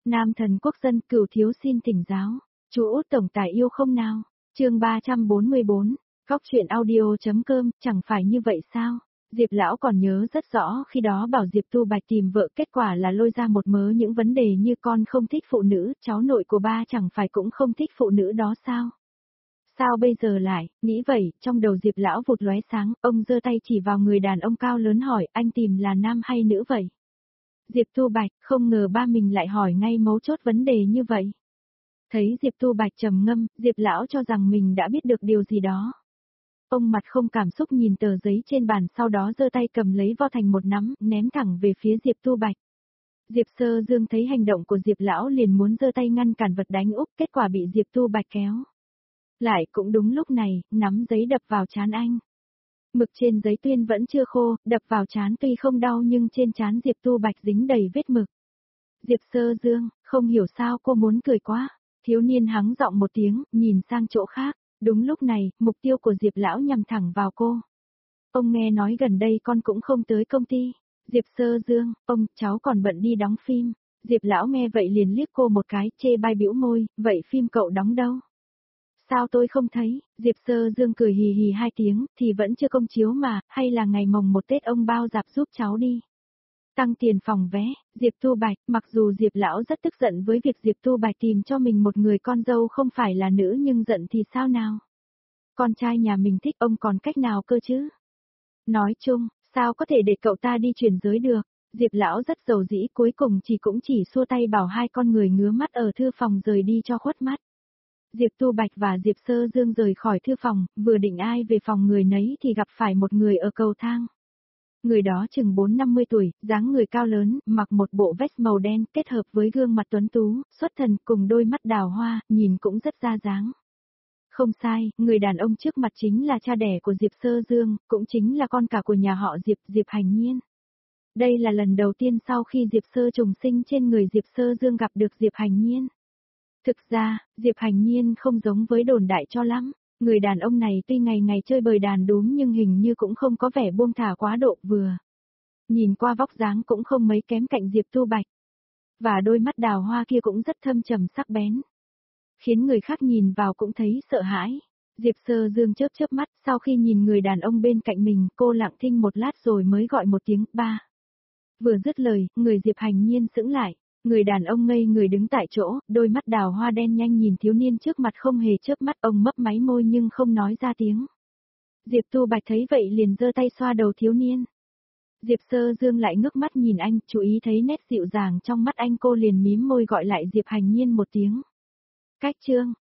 Nam thần quốc dân Cửu thiếu xin thỉnh giáo. Chú Út tổng tài yêu không nào? Chương 344. Góc truyện audio.com, chẳng phải như vậy sao? Diệp lão còn nhớ rất rõ khi đó bảo Diệp Tu Bạch tìm vợ, kết quả là lôi ra một mớ những vấn đề như con không thích phụ nữ, cháu nội của ba chẳng phải cũng không thích phụ nữ đó sao? Sao bây giờ lại, nghĩ vậy, trong đầu Diệp lão vụt lóe sáng, ông giơ tay chỉ vào người đàn ông cao lớn hỏi, anh tìm là nam hay nữ vậy? Diệp Tu Bạch, không ngờ ba mình lại hỏi ngay mấu chốt vấn đề như vậy. Thấy Diệp Tu Bạch trầm ngâm, Diệp lão cho rằng mình đã biết được điều gì đó. Ông mặt không cảm xúc nhìn tờ giấy trên bàn, sau đó giơ tay cầm lấy vo thành một nắm, ném thẳng về phía Diệp Tu Bạch. Diệp Sơ Dương thấy hành động của Diệp lão liền muốn giơ tay ngăn cản vật đánh úp, kết quả bị Diệp Tu Bạch kéo. Lại cũng đúng lúc này, nắm giấy đập vào trán anh. Mực trên giấy tuyên vẫn chưa khô, đập vào trán tuy không đau nhưng trên trán Diệp Tu Bạch dính đầy vết mực. Diệp Sơ Dương, không hiểu sao cô muốn cười quá. Thiếu niên hắng giọng một tiếng, nhìn sang chỗ khác. Đúng lúc này, mục tiêu của Diệp lão nhằm thẳng vào cô. Ông nghe nói gần đây con cũng không tới công ty. Diệp Sơ Dương, ông, cháu còn bận đi đóng phim. Diệp lão nghe vậy liền liếc cô một cái, chê bai bĩu môi, vậy phim cậu đóng đâu? Sao tôi không thấy? Diệp Sơ Dương cười hì hì hai tiếng, thì vẫn chưa công chiếu mà, hay là ngày mồng một Tết ông bao dạp giúp cháu đi. Tăng tiền phòng vé, Diệp Tu Bạch, mặc dù Diệp lão rất tức giận với việc Diệp Tu Bạch tìm cho mình một người con dâu không phải là nữ, nhưng giận thì sao nào? Con trai nhà mình thích ông còn cách nào cơ chứ? Nói chung, sao có thể để cậu ta đi chuyển giới được? Diệp lão rất giàu dĩ, cuối cùng cũng chỉ xua tay bảo hai con người ngứa mắt ở thư phòng rời đi cho khuất mắt. Diệp Tu Bạch và Diệp Sơ Dương rời khỏi thư phòng, vừa định ai về phòng người nấy thì gặp phải một người ở cầu thang. Người đó chừng 4-50 tuổi, dáng người cao lớn, mặc một bộ vest màu đen kết hợp với gương mặt tuấn tú, xuất thần cùng đôi mắt đào hoa, nhìn cũng rất ra dáng. Không sai, người đàn ông trước mặt chính là cha đẻ của Diệp Sơ Dương, cũng chính là con cả của nhà họ Diệp, Diệp Hành Nhiên. Đây là lần đầu tiên sau khi Diệp Sơ trùng sinh trên người Diệp Sơ Dương gặp được Diệp Hành Nhiên. Thực ra, Diệp Hành Nhiên không giống với đồn đại cho lắm. Người đàn ông này tuy ngày ngày chơi bời đàn đúm nhưng hình như cũng không có vẻ buông thả quá độ vừa. Nhìn qua vóc dáng cũng không mấy kém cạnh Diệp Tu Bạch. Và đôi mắt đào hoa kia cũng rất thâm trầm sắc bén. Khiến người khác nhìn vào cũng thấy sợ hãi. Diệp Sơ Dương chớp chớp mắt, sau khi nhìn người đàn ông bên cạnh mình, cô lặng thinh một lát rồi mới gọi một tiếng, ba. Vừa dứt lời, người Diệp Hành Nhiên sững lại. Người đàn ông ngây người đứng tại chỗ, đôi mắt đào hoa đen nhanh nhìn thiếu niên trước mặt không hề chớp mắt, ông mấp máy môi nhưng không nói ra tiếng. Diệp Tu Bạch thấy vậy liền giơ tay xoa đầu thiếu niên. Diệp Sơ Dương lại ngước mắt nhìn anh, chú ý thấy nét dịu dàng trong mắt anh, cô liền mím môi gọi lại Diệp Hành Nhiên một tiếng. Cách chương,